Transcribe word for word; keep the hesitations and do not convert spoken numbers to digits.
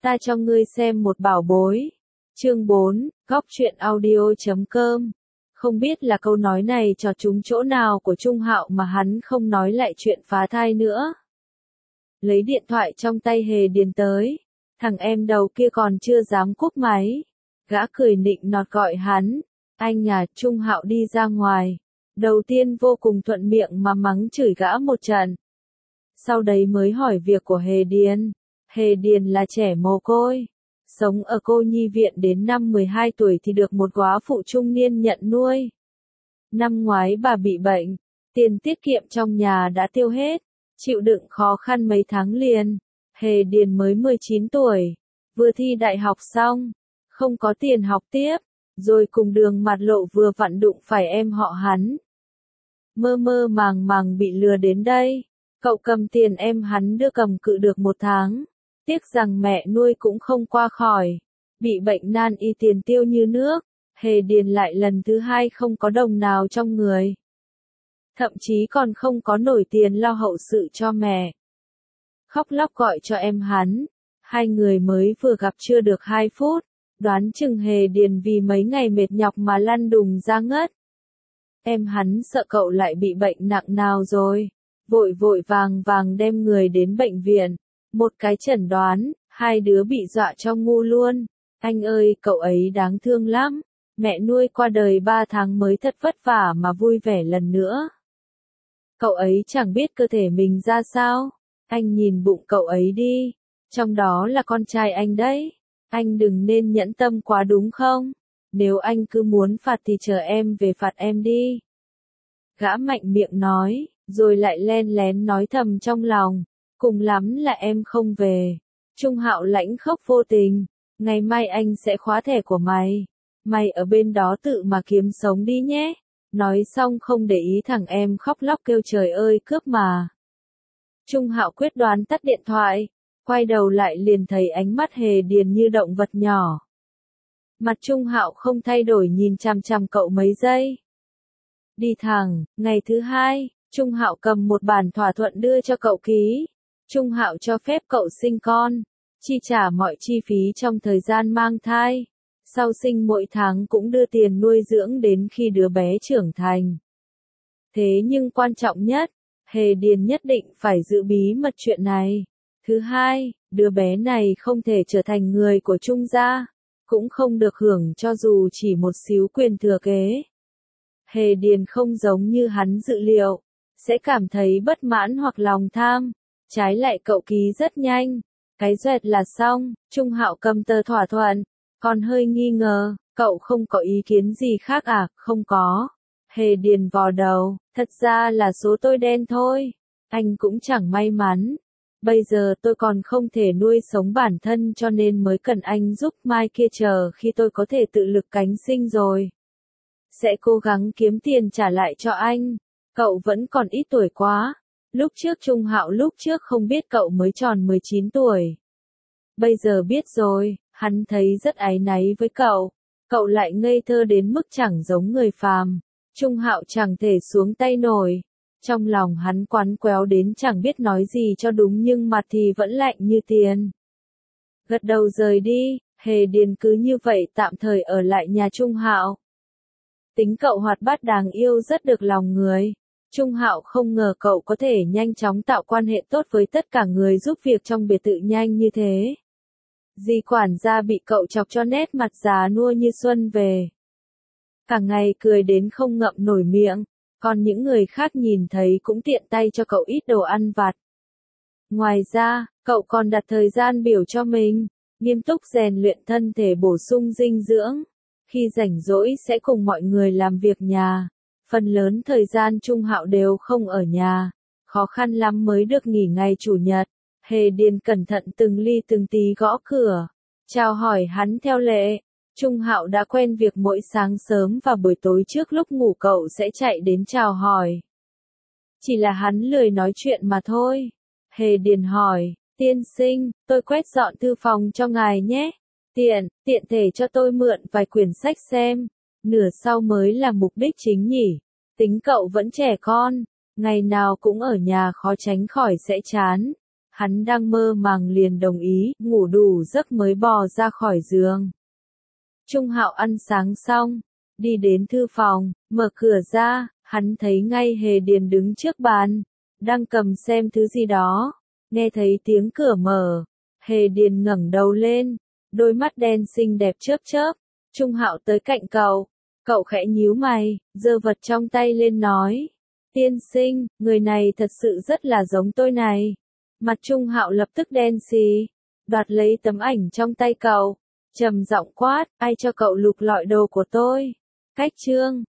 ta cho ngươi xem một bảo bối. Chương bốn, góc truyện audio chấm com. Không biết là câu nói này cho trúng chỗ nào của Trung Hạo mà hắn không nói lại chuyện phá thai nữa. Lấy điện thoại trong tay Hề Điền tới, thằng em đầu kia còn chưa dám cúp máy. Gã cười nịnh nọt gọi hắn, anh à. Trung Hạo đi ra ngoài, đầu tiên vô cùng thuận miệng mà mắng chửi gã một trận. Sau đấy mới hỏi việc của Hề Điền. Hề Điền là trẻ mồ côi, sống ở cô nhi viện đến năm mười hai tuổi thì được một góa phụ trung niên nhận nuôi. Năm ngoái bà bị bệnh, tiền tiết kiệm trong nhà đã tiêu hết, chịu đựng khó khăn mấy tháng liền. Hề Điền mới mười chín tuổi, vừa thi đại học xong, không có tiền học tiếp, rồi cùng đường mặt lộ vừa vặn đụng phải em họ hắn. Mơ mơ màng màng bị lừa đến đây, cậu cầm tiền em hắn đưa cầm cự được một tháng. Tiếc rằng mẹ nuôi cũng không qua khỏi, bị bệnh nan y tiền tiêu như nước. Hề Điền lại lần thứ hai không có đồng nào trong người, thậm chí còn không có nổi tiền lo hậu sự cho mẹ. Khóc lóc gọi cho em hắn, hai người mới vừa gặp chưa được hai phút, đoán chừng Hề Điền vì mấy ngày mệt nhọc mà lăn đùng ra ngất. Em hắn sợ cậu lại bị bệnh nặng nào rồi, vội vội vàng vàng đem người đến bệnh viện. Một cái chẩn đoán, hai đứa bị dọa cho ngu luôn. Anh ơi, cậu ấy đáng thương lắm. Mẹ nuôi qua đời ba tháng mới thật vất vả mà vui vẻ lần nữa. Cậu ấy chẳng biết cơ thể mình ra sao. Anh nhìn bụng cậu ấy đi, trong đó là con trai anh đấy. Anh đừng nên nhẫn tâm quá đúng không? Nếu anh cứ muốn phạt thì chờ em về phạt em đi. Gã mạnh miệng nói, rồi lại len lén nói thầm trong lòng. Cùng lắm là em không về. Trung Hạo lãnh khốc vô tình, ngày mai anh sẽ khóa thẻ của mày. Mày ở bên đó tự mà kiếm sống đi nhé. Nói xong không để ý thằng em khóc lóc kêu trời ơi cướp mà. Trung Hạo quyết đoán tắt điện thoại, quay đầu lại liền thấy ánh mắt Hề Điền như động vật nhỏ. Mặt Trung Hạo không thay đổi nhìn chằm chằm cậu mấy giây. Đi thẳng, ngày thứ hai, Trung Hạo cầm một bản thỏa thuận đưa cho cậu ký. Trung Hạo cho phép cậu sinh con, chi trả mọi chi phí trong thời gian mang thai. Sau sinh mỗi tháng cũng đưa tiền nuôi dưỡng đến khi đứa bé trưởng thành. Thế nhưng quan trọng nhất, Hề Điền nhất định phải giữ bí mật chuyện này. Thứ hai, đứa bé này không thể trở thành người của Trung gia, cũng không được hưởng cho dù chỉ một xíu quyền thừa kế. Hề Điền không giống như hắn dự liệu, sẽ cảm thấy bất mãn hoặc lòng tham. Trái lại cậu ký rất nhanh, cái doẹt là xong. Trung Hạo cầm tờ thỏa thuận, còn hơi nghi ngờ, cậu không có ý kiến gì khác à? Không có. Hề Điền vò đầu, thật ra là số tôi đen thôi, anh cũng chẳng may mắn. Bây giờ tôi còn không thể nuôi sống bản thân cho nên mới cần anh giúp, mai kia chờ khi tôi có thể tự lực cánh sinh rồi. Sẽ cố gắng kiếm tiền trả lại cho anh, cậu vẫn còn ít tuổi quá. Lúc trước Trung Hạo lúc trước không biết cậu mới tròn mười chín tuổi. Bây giờ biết rồi, hắn thấy rất áy náy với cậu. Cậu lại ngây thơ đến mức chẳng giống người phàm. Trung Hạo chẳng thể xuống tay nổi. Trong lòng hắn quắn quéo đến chẳng biết nói gì cho đúng nhưng mặt thì vẫn lạnh như tiền. Gật đầu rời đi, Hề Điền cứ như vậy tạm thời ở lại nhà Trung Hạo. Tính cậu hoạt bát đáng yêu rất được lòng người. Trung Hạo không ngờ cậu có thể nhanh chóng tạo quan hệ tốt với tất cả người giúp việc trong biệt thự nhanh như thế. Dì quản gia bị cậu chọc cho nét mặt già nua như xuân về. Cả ngày cười đến không ngậm nổi miệng, còn những người khác nhìn thấy cũng tiện tay cho cậu ít đồ ăn vặt. Ngoài ra, cậu còn đặt thời gian biểu cho mình, nghiêm túc rèn luyện thân thể bổ sung dinh dưỡng. Khi rảnh rỗi sẽ cùng mọi người làm việc nhà. Phần lớn thời gian Trung Hạo đều không ở nhà, khó khăn lắm mới được nghỉ ngày chủ nhật. Hề Điền cẩn thận từng ly từng tí gõ cửa, chào hỏi hắn theo lệ. Trung Hạo đã quen việc mỗi sáng sớm và buổi tối trước lúc ngủ cậu sẽ chạy đến chào hỏi. Chỉ là hắn lười nói chuyện mà thôi. Hề Điền hỏi, tiên sinh, tôi quét dọn thư phòng cho ngài nhé. Tiện, tiện thể cho tôi mượn vài quyển sách xem. Nửa sau mới là mục đích chính nhỉ. Tính cậu vẫn trẻ con, ngày nào cũng ở nhà khó tránh khỏi sẽ chán. Hắn đang mơ màng liền đồng ý, ngủ đủ giấc mới bò ra khỏi giường. Trung Hạo ăn sáng xong, đi đến thư phòng, mở cửa ra, hắn thấy ngay Hề Điền đứng trước bàn, đang cầm xem thứ gì đó. Nghe thấy tiếng cửa mở, Hề Điền ngẩng đầu lên, đôi mắt đen xinh đẹp chớp chớp. Trung Hạo tới cạnh cậu, cậu khẽ nhíu mày, giơ vật trong tay lên nói: "Tiên sinh, người này thật sự rất là giống tôi này." Mặt Trung Hạo lập tức đen xì, đoạt lấy tấm ảnh trong tay cậu, trầm giọng quát: "Ai cho cậu lục lọi đồ của tôi?" Cách chương